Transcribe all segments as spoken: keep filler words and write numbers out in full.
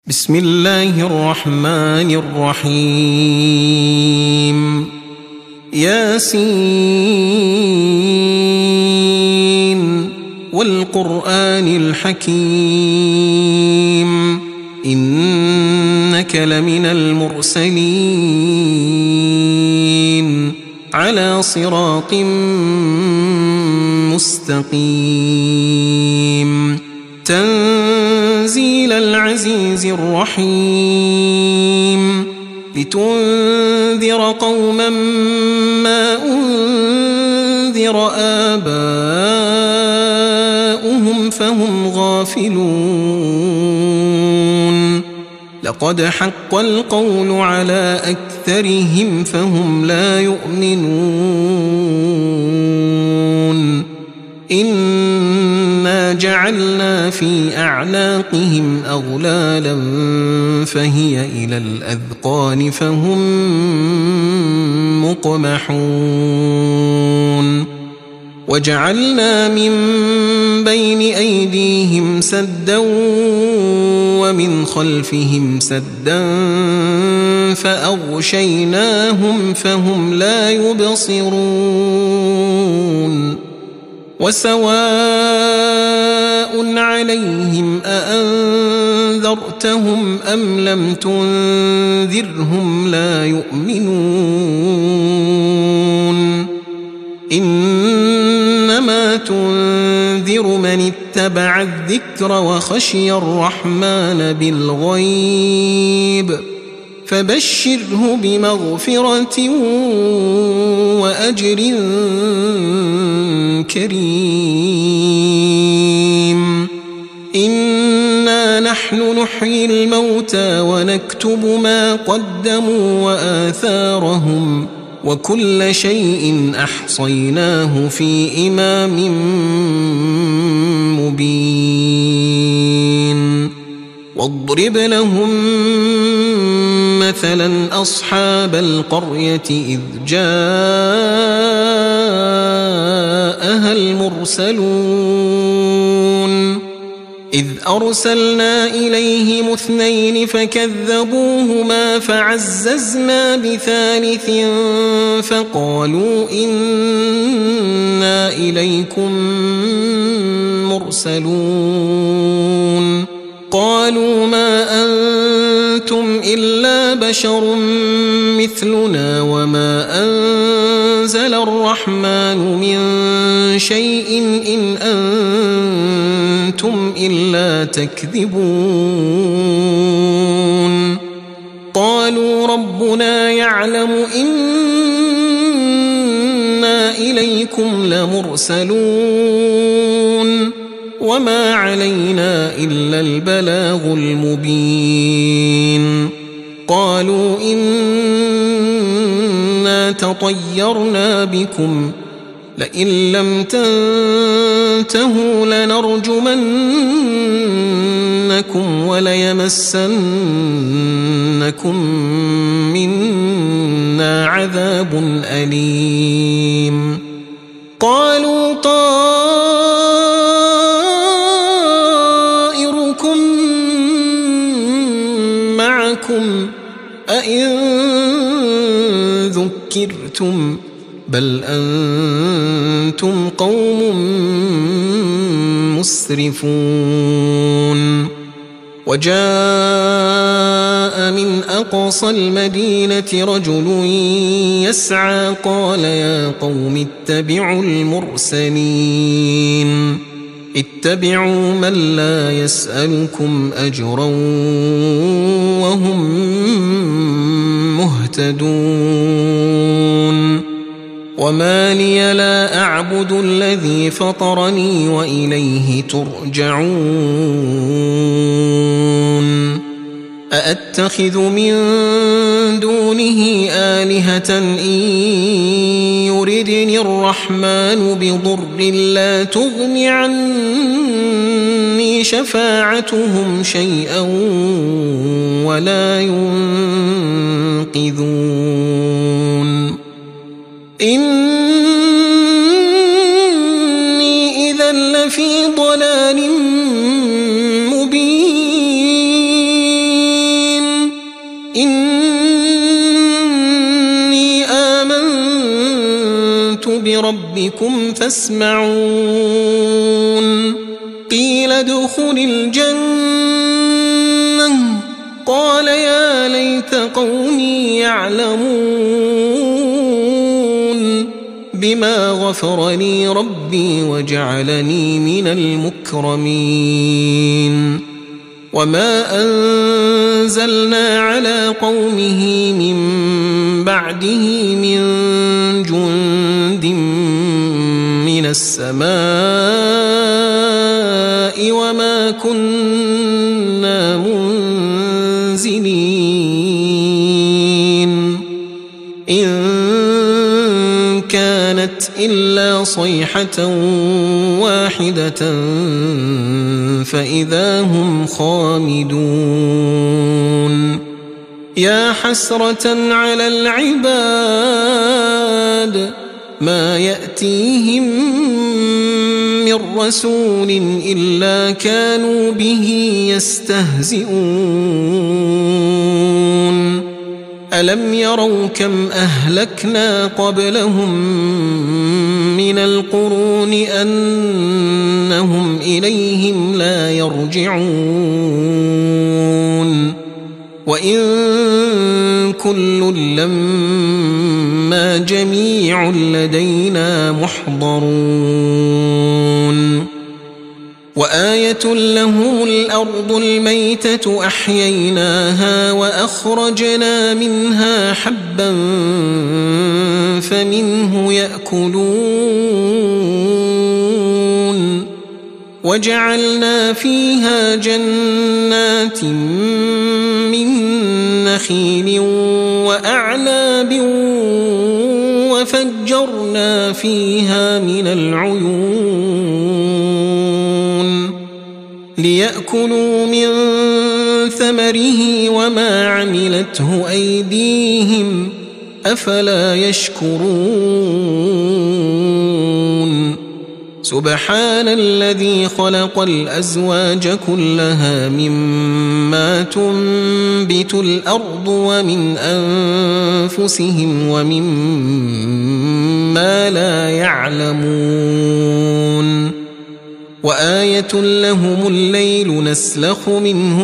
بسم الله الرحمن الرحيم ياسين والقرآن الحكيم إنك لمن المرسلين على صراط مستقيم تنزيل العزيز الرحيم لتنذر قوما ما أنذر آباؤهم فهم غافلون لقد حق القول على أكثرهم فهم لا يؤمنون إنا جعلنا في أعناقهم أغلالا فهي إلى الأذقان فهم مقمحون وجعلنا من بين أيديهم سدا ومن خلفهم سدا فأغشيناهم فهم لا يبصرون وسواء عليهم أأنذرتهم أم لم تنذرهم لا يؤمنون إنما تنذر من اتبع الذكر وخشي الرحمن بالغيب فبشره بمغفرة وأجر كريم إنا نحن نحيي الموتى ونكتب ما قدموا وآثارهم وكل شيء أحصيناه في إمام مبين واضرب لهم مثلا أصحاب القرية إذ جاءها المرسلون إذ أرسلنا إليهم اثنين فكذبوهما فعززنا بثالث فقالوا إنا إليكم مرسلون قالوا ما أنتم إلا بشر مثلنا وما أنزل الرحمن من شيء إن أنتم إلا تكذبون قالوا ربنا يعلم إنا إليكم لمرسلون وما علينا إلا البلاغ المبين قالوا إنا تطيرنا بكم لئن لم تنتهوا لنرجمنكم وليمسنكم منا عذاب أليم قالوا طائركم معكم أئن ذكرتم بل أنتم قوم مسرفون وجاء من أقصى المدينة رجل يسعى قال يا قوم اتبعوا المرسلين اتبعوا من لا يسألكم أجرا وهم مهتدون وما لي لا أعبد الذي فطرني وإليه ترجعون أأتخذ من دونه آلهة إن يردني الرحمن بضر لا تغن عني شفاعتهم شيئا ولا ينقذون إني إذا لفي ضلال مبين إني آمنت بربكم فاسمعون قيل ادخل الجنة قال يا ليت قومي يعلمون بما غفر لي ربي وجعلني من المكرمين وما أنزلنا على قومه من بعده من جند من السماء وما كنا منزلين إن كانت إلا صيحة واحدة فإذا هم خامدون يا حسرة على العباد ما يأتيهم من رسول إلا كانوا به يستهزئون ألم يروا كم أهلكنا قبلهم من القرون أنهم إليهم لا يرجعون وإن كل لما جميع لدينا محضرون وآية لهم الأرض الميتة أحييناها وأخرجنا منها حبا فمنه يأكلون وجعلنا فيها جنات من نخيل وأعناب وفجرنا فيها من العيون ليأكلوا من ثمره وما عملته أيديهم أفلا يشكرون سبحان الذي خلق الأزواج كلها مما تنبت الأرض ومن أنفسهم ومما لا يعلمون وآية لهم الليل نسلخ منه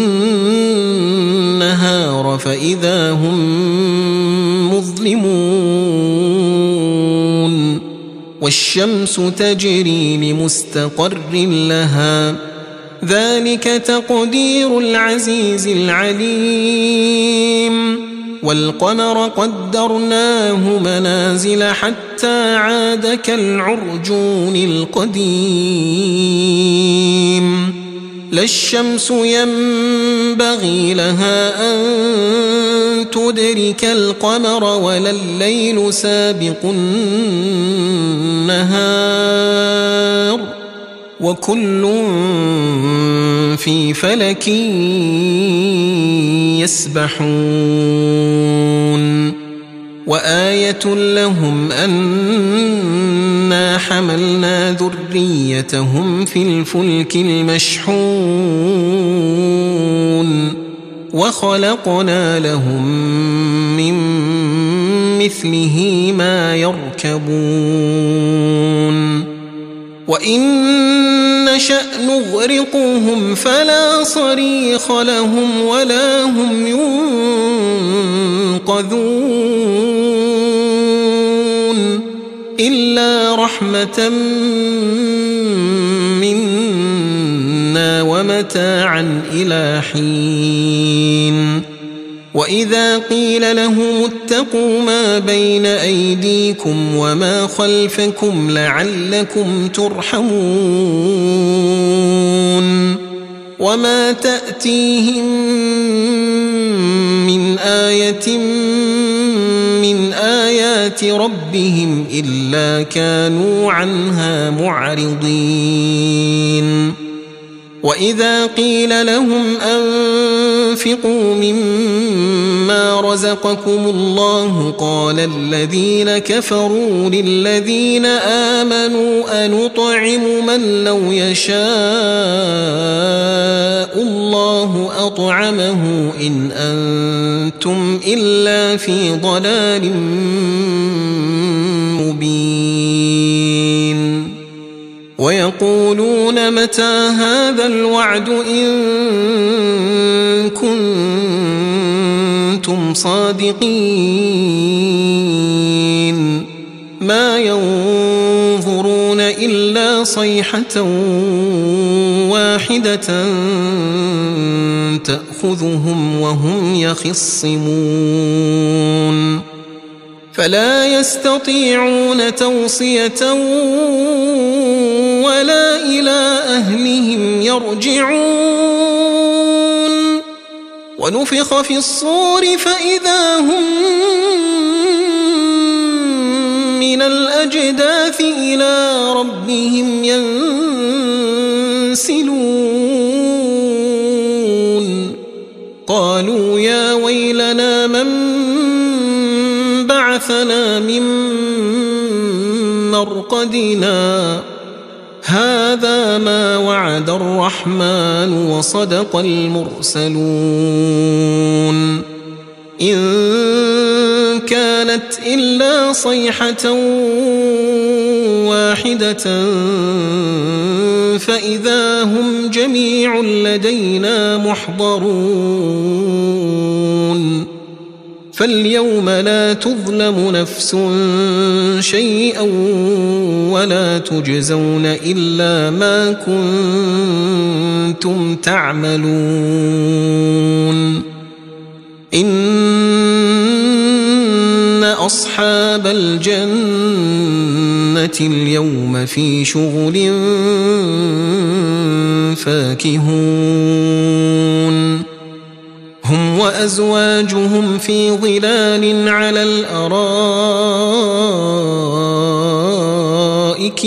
النهار فإذا هم مظلمون والشمس تجري لمستقر لها ذلك تقدير العزيز العليم والقمر قدرناه منازل حتى عاد كالعرجون القديم لا الشمس ينبغي لها أن تدرك القمر ولا الليل سابق النهار وكل في فلك يسبحون وآية لهم أنا حملنا ذريتهم في الفلك المشحون وخلقنا لهم من مثله ما يركبون وإن نشأ نغرقهم فلا صريخ لهم ولا هم ينقذون إلا رحمة منا ومتاعا إلى حين وإذا قيل لهم اتقوا ما بين أيديكم وما خلفكم لعلكم ترحمون وما تأتيهم من آية من آيات ربهم إلا كانوا عنها معرضين وإذا قيل لهم أنفقوا مما رزقكم الله قال الذين كفروا للذين آمنوا أنطعم من لو يشاء الله أطعمه إن أنتم إلا في ضلال مبين ويقولون متى هذا الوعد إن كنتم صادقين ما ينظرون إلا صيحة واحدة تأخذهم وهم يخصمون فلا يستطيعون توصية ولا إلى أهلهم يرجعون ونفخ في الصور فإذا هم من الأجداث إلى ربهم ينسلون قالوا يا ويلنا من بعثنا من مرقدنا هذا ما وعد الرحمن وصدق المرسلون إن كانت إلا صيحة واحدة فإذا هم جميع لدينا محضرون فاليوم لا تظلم نفس شيئا ولا تجزون إلا ما كنتم تعملون إن أصحاب الجنة اليوم في شغل فاكهون هم وأزواجهم في ظلال على الأرائك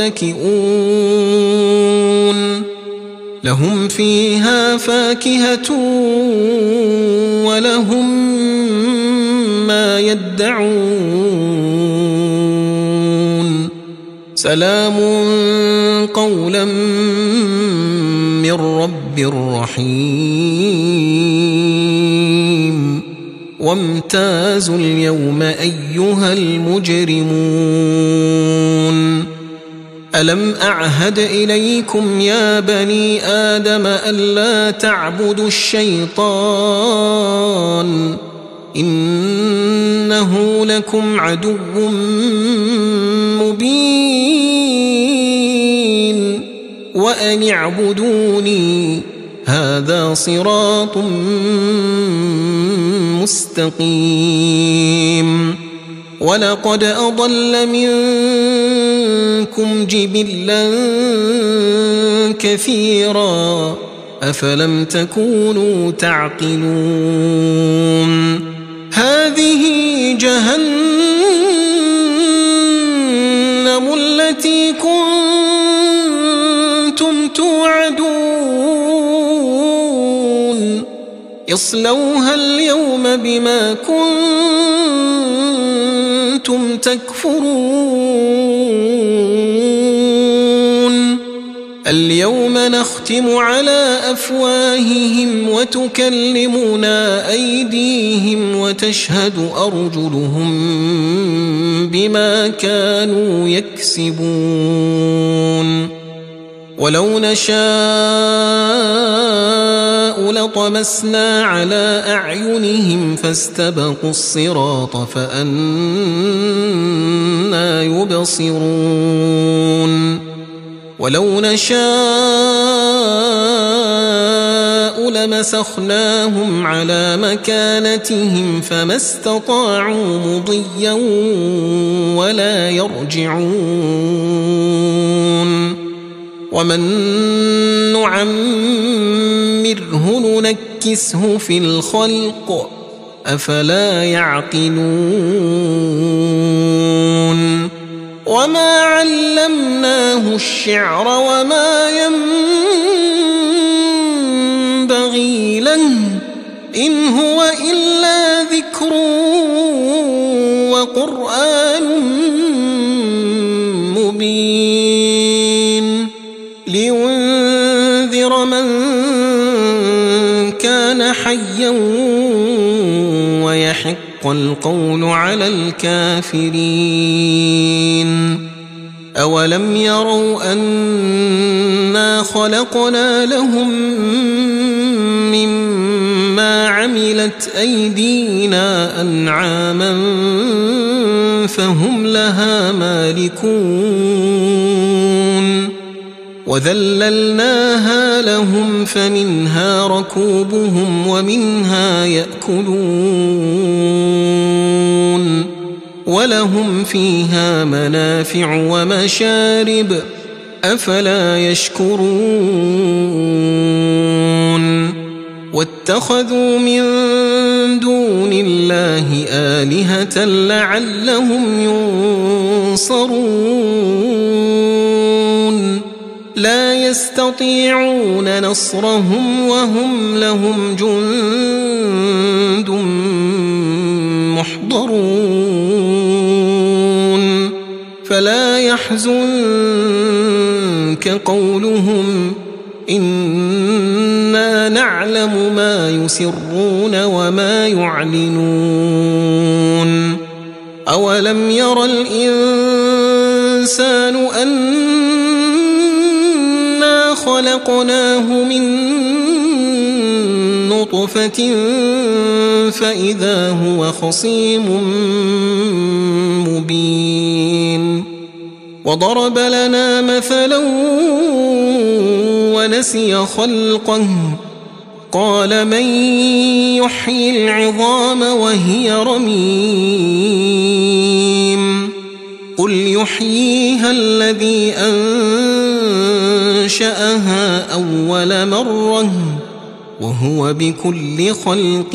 متكئون لهم فيها فاكهة ولهم ما يدعون سلام قولا من رب رحيم وامتازوا اليوم أيها المجرمون ألم أعهد إليكم يا بني آدم ألا تعبدوا الشيطان إنه لكم عدو مبين وأن اعبدوني هذا صراط مستقيم ولقد أضل منكم جبلا كثيرا أفلم تكونوا تعقلون هذه جهنم التي كنتم توعدون اصلوها اليوم بما كنتم تكفرون اليوم نختم على أفواههم وتكلمنا أيديهم وتشهد أرجلهم بما كانوا يكسبون ولو نشاء لطمسنا على أعينهم فاستبقوا الصراط فأنى يبصرون ولو نشاء لمسخناهم على مكانتهم فما استطاعوا مضيا ولا يرجعون ومن نعمره ننكسه في الخلق أفلا يعقلون وما علمناه الشعر وما ينبغي إن هو إلا ذكر وقرآن مبين لينذر من كان حيا ويحق القول على الكافرين. أولم يروا أنا خلقنا لهم مما عملت أيدينا أنعاما فهم لها مالكون وذللناها لهم فمنها ركوبهم ومنها يأكلون ولهم فيها منافع ومشارب أفلا يشكرون واتخذوا من دون الله آلهة لعلهم ينصرون لا يستطيعون نصرهم وهم لهم جند محضرون فلا يحزنك قولهم إنا نعلم ما يسرون وما يعلنون. أولم ير الإنسان أنا خلقناه من نطفة فإذا هو خصيم مبين وضرب لنا مثلا ونسي خلقه قال من يحيي العظام وهي رميم قل يحييها الذي أنشأها أول مرة وهو بكل خلق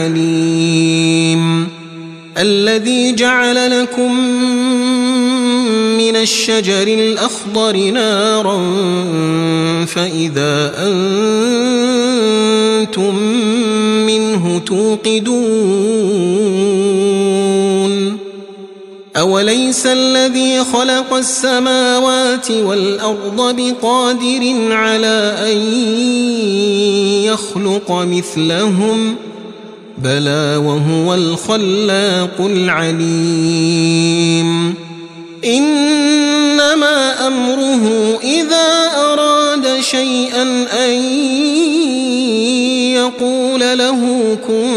عليم الذي جعل لكم من الشجر الأخضر نارا فإذا أنتم منه توقدون أوليس الذي خلق السماوات والأرض بقادر على أن يخلق مثلهم بلى وهو الخلاق العليم إنما أمره إذا أراد شيئا أن يقول له كن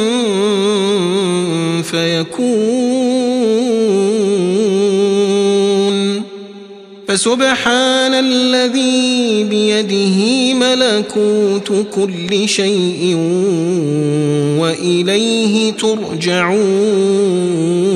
فيكون فسبحان الذي بيده ملكوت كل شيء وإليه ترجعون.